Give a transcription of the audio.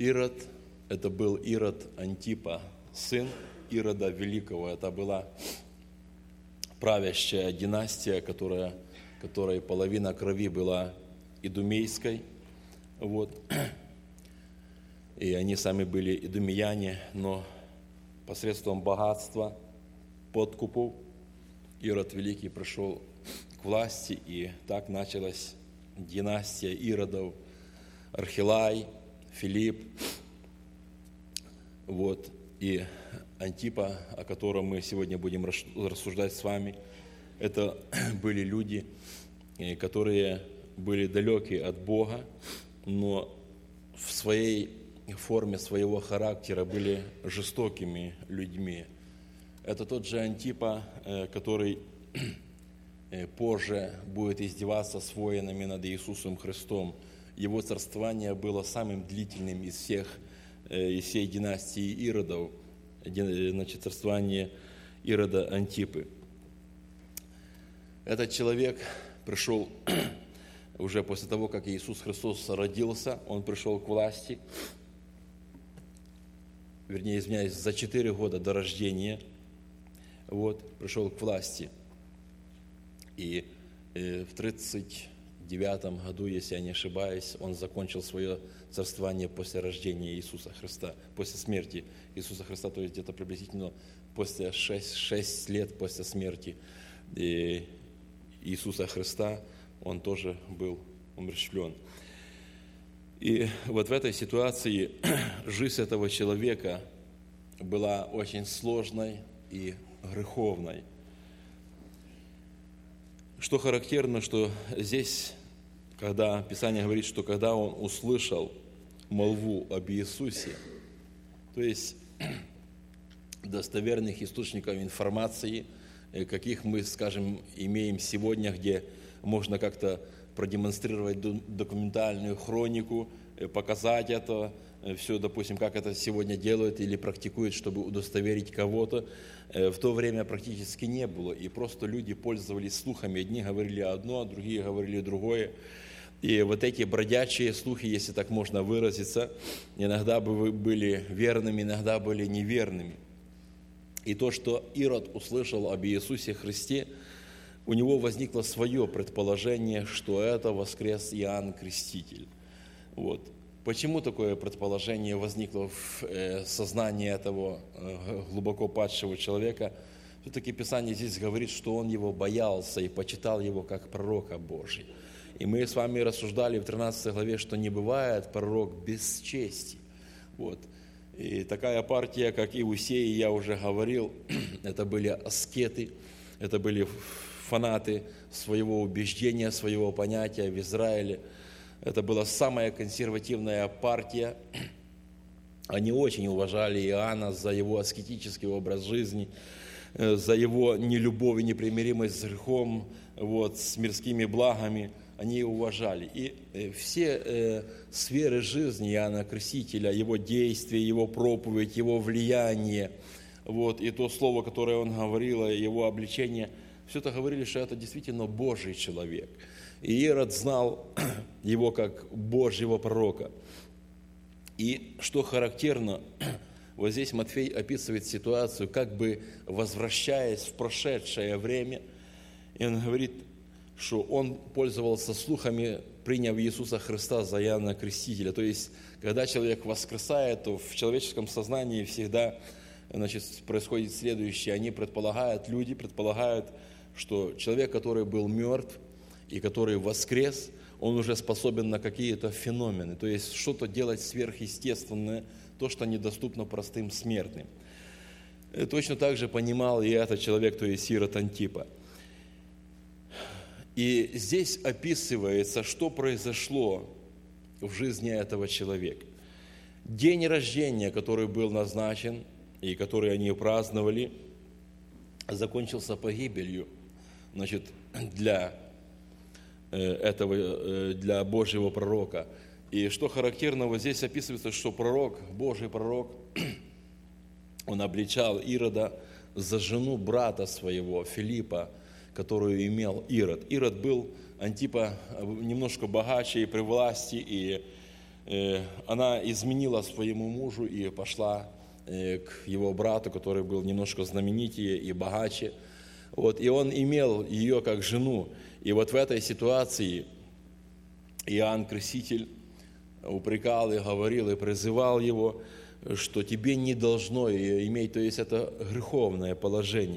Ирод, это был Ирод Антипа, сын Ирода Великого. Это была правящая династия, которой половина крови была идумейской. Вот. И они сами были идумеяне, но посредством богатства, подкупов, Ирод Великий пришел к власти, и так началась династия Иродов, Архилай, Филипп, вот, и Антипа, о котором мы сегодня будем рассуждать с вами, это были люди, которые были далеки от Бога, но в своей форме своего характера были жестокими людьми. Это тот же Антипа, который позже будет издеваться с воинами над Иисусом Христом. Его царствование было самым длительным из всей династии Иродов, значит, царствование Ирода Антипы. Этот человек пришел уже после того, как Иисус Христос родился, он пришел к власти, за 4 года до рождения, вот, пришел к власти. И в 39 году, если я не ошибаюсь, он закончил свое царствование после рождения Иисуса Христа, после смерти Иисуса Христа, то есть где-то приблизительно после 6 лет после смерти Иисуса Христа он тоже был умерщвлен. И вот в этой ситуации жизнь этого человека была очень сложной и греховной. Что характерно, что здесь, когда Писание говорит, что когда он услышал молву об Иисусе, то есть достоверных источников информации, каких мы, скажем, имеем сегодня, где можно как-то продемонстрировать документальную хронику, показать это, все, допустим, как это сегодня делают или практикуют, чтобы удостоверить кого-то. В то время практически не было, и просто люди пользовались слухами. Одни говорили одно, другие говорили другое. И вот эти бродячие слухи, если так можно выразиться, иногда были верными, иногда были неверными. И то, что Ирод услышал об Иисусе Христе, у него возникло свое предположение, что это воскрес Иоанн Креститель. Вот. Почему такое предположение возникло в сознании этого глубоко падшего человека? Все-таки Писание здесь говорит, что он его боялся и почитал его как пророка Божия. И мы с вами рассуждали в 13 главе, что не бывает пророк без чести. Вот. И такая партия, как Иусей, я уже говорил, это были аскеты, это были фанаты своего убеждения, своего понятия в Израиле. Это была самая консервативная партия. Они очень уважали Иоанна за его аскетический образ жизни, за его нелюбовь и непримиримость с грехом, вот, с мирскими благами. Они его уважали. И все сферы жизни Иоанна Крестителя, его действия, его проповедь, его влияние, вот, и то слово, которое он говорил, его обличение, все это говорили, что это действительно Божий человек. И Ирод знал его как Божьего пророка. И что характерно, вот здесь Матфей описывает ситуацию, как бы возвращаясь в прошедшее время, и он говорит, что он пользовался слухами, приняв Иисуса Христа за Иоанна Крестителя. То есть, когда человек воскресает, то в человеческом сознании всегда, значит, происходит следующее. Люди предполагают, что человек, который был мертв и который воскрес, он уже способен на какие-то феномены, то есть что-то делать сверхъестественное, то, что недоступно простым смертным. Точно так же понимал и этот человек, то есть Ирод Антипа. И здесь описывается, что произошло в жизни этого человека. День рождения, который был назначен и который они праздновали, закончился погибелью, значит, для Божьего пророка. И что характерно, вот здесь описывается, что пророк, Божий пророк, он обличал Ирода за жену брата своего, Филиппа, которую имел Ирод. Ирод был Антипа немножко богаче и при власти, и она изменила своему мужу и пошла к его брату, который был немножко знаменитее и богаче. Вот, и он имел ее как жену. И вот в этой ситуации Иоанн Креститель упрекал и говорил, и призывал его, что тебе не должно ее иметь, то есть это греховное положение.